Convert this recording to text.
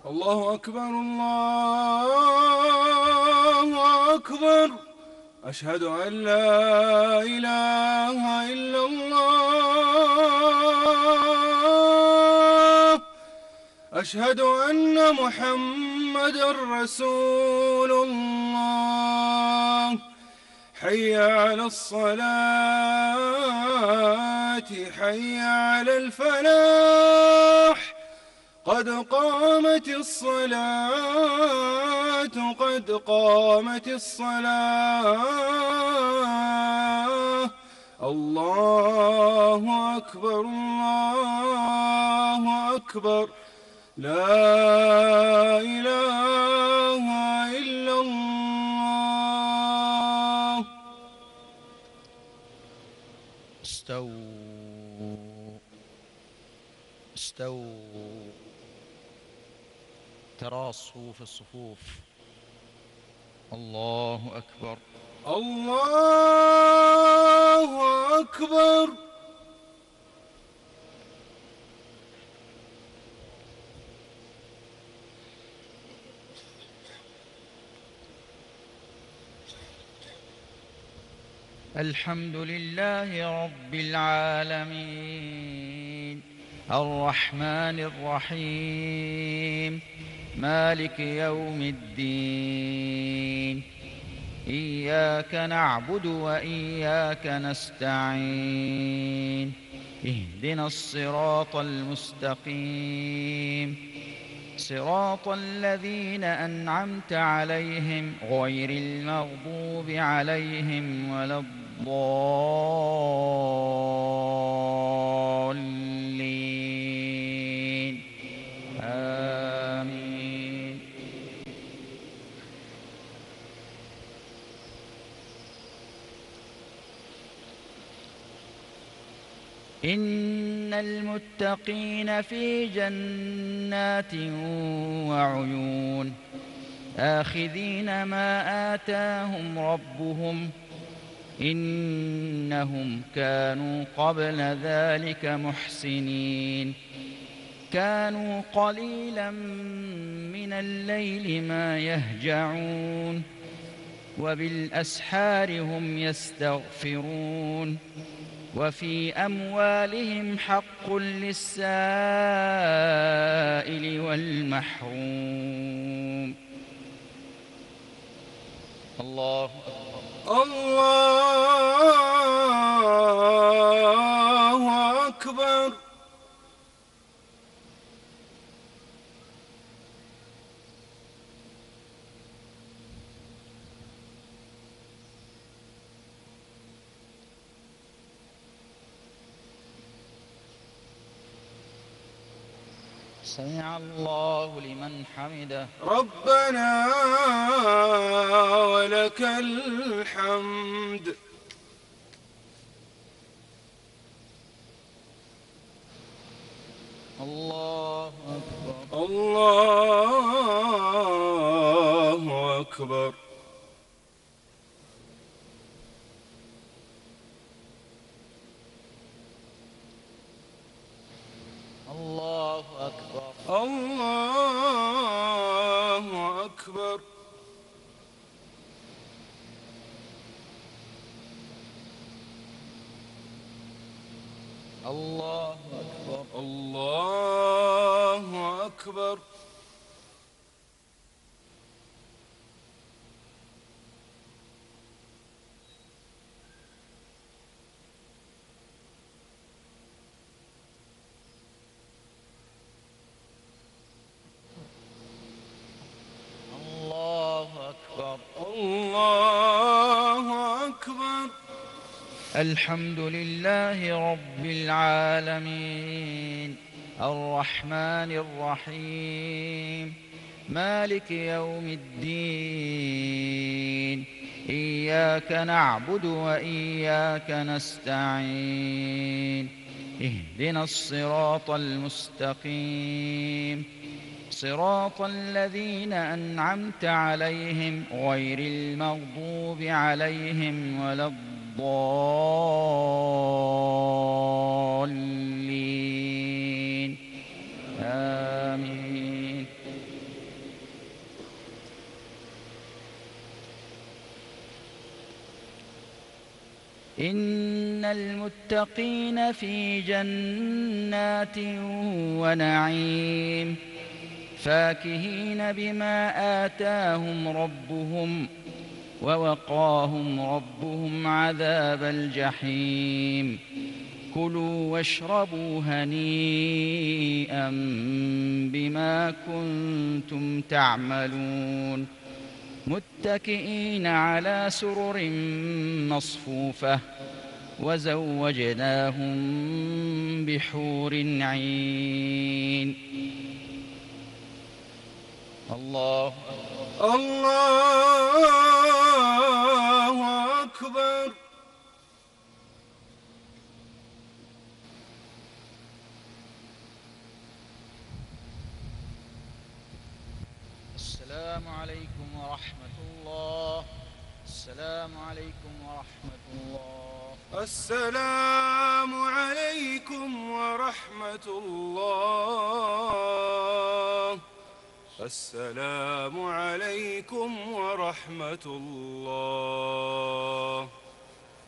الله أكبر الله أكبر. أشهد أن لا إله إلا الله. أشهد أن محمدًا رسول الله. حي على الصلاة، حي على الفلاح. قد قامت الصلاة، قد قامت الصلاة. الله أكبر الله أكبر. لا إله إلا الله. استووا استووا. تراصوا في الصفوف. الله أكبر. الله أكبر. الحمد لله رب العالمين، الرحمن الرحيم، مالك يوم الدين. إياك نعبد وإياك نستعين. اهدنا الصراط المستقيم، صراط الذين أنعمت عليهم غير المغضوب عليهم ولا الضالين. آمين. إن المتقين في جنات وعيون، آخذين ما آتاهم ربهم، إنهم كانوا قبل ذلك محسنين. كانوا قليلا من الليل ما يهجعون، وبالأسحار هم يستغفرون. وفي أموالهم حق للسائل والمحروم. الله أكبر. الله أكبر. سمع الله لمن حمده. ربنا ولك الحمد. الله أكبر. الله أكبر. الله أكبر. الله أكبر. الله أكبر. الله أكبر. الله أكبر. الله أكبر. الحمد لله رب العالمين، الرحمن الرحيم، مالك يوم الدين. إياك نعبد وإياك نستعين. اهدنا الصراط المستقيم، صراط الذين أنعمت عليهم غير المغضوب عليهم ولا الضالين. آمين. إن المتقين في جنات ونعيم فاكهين بما آتاهم ربهم ووقاهم ربهم عذاب الجحيم كلوا واشربوا هنيئا بما كنتم تعملون متكئين على سرر مصفوفة وزوجناهم بحور عين الله الله أكبر. السلام عليكم ورحمة الله. السلام عليكم ورحمة الله. السلام عليكم ورحمة الله. السلام عليكم ورحمة الله.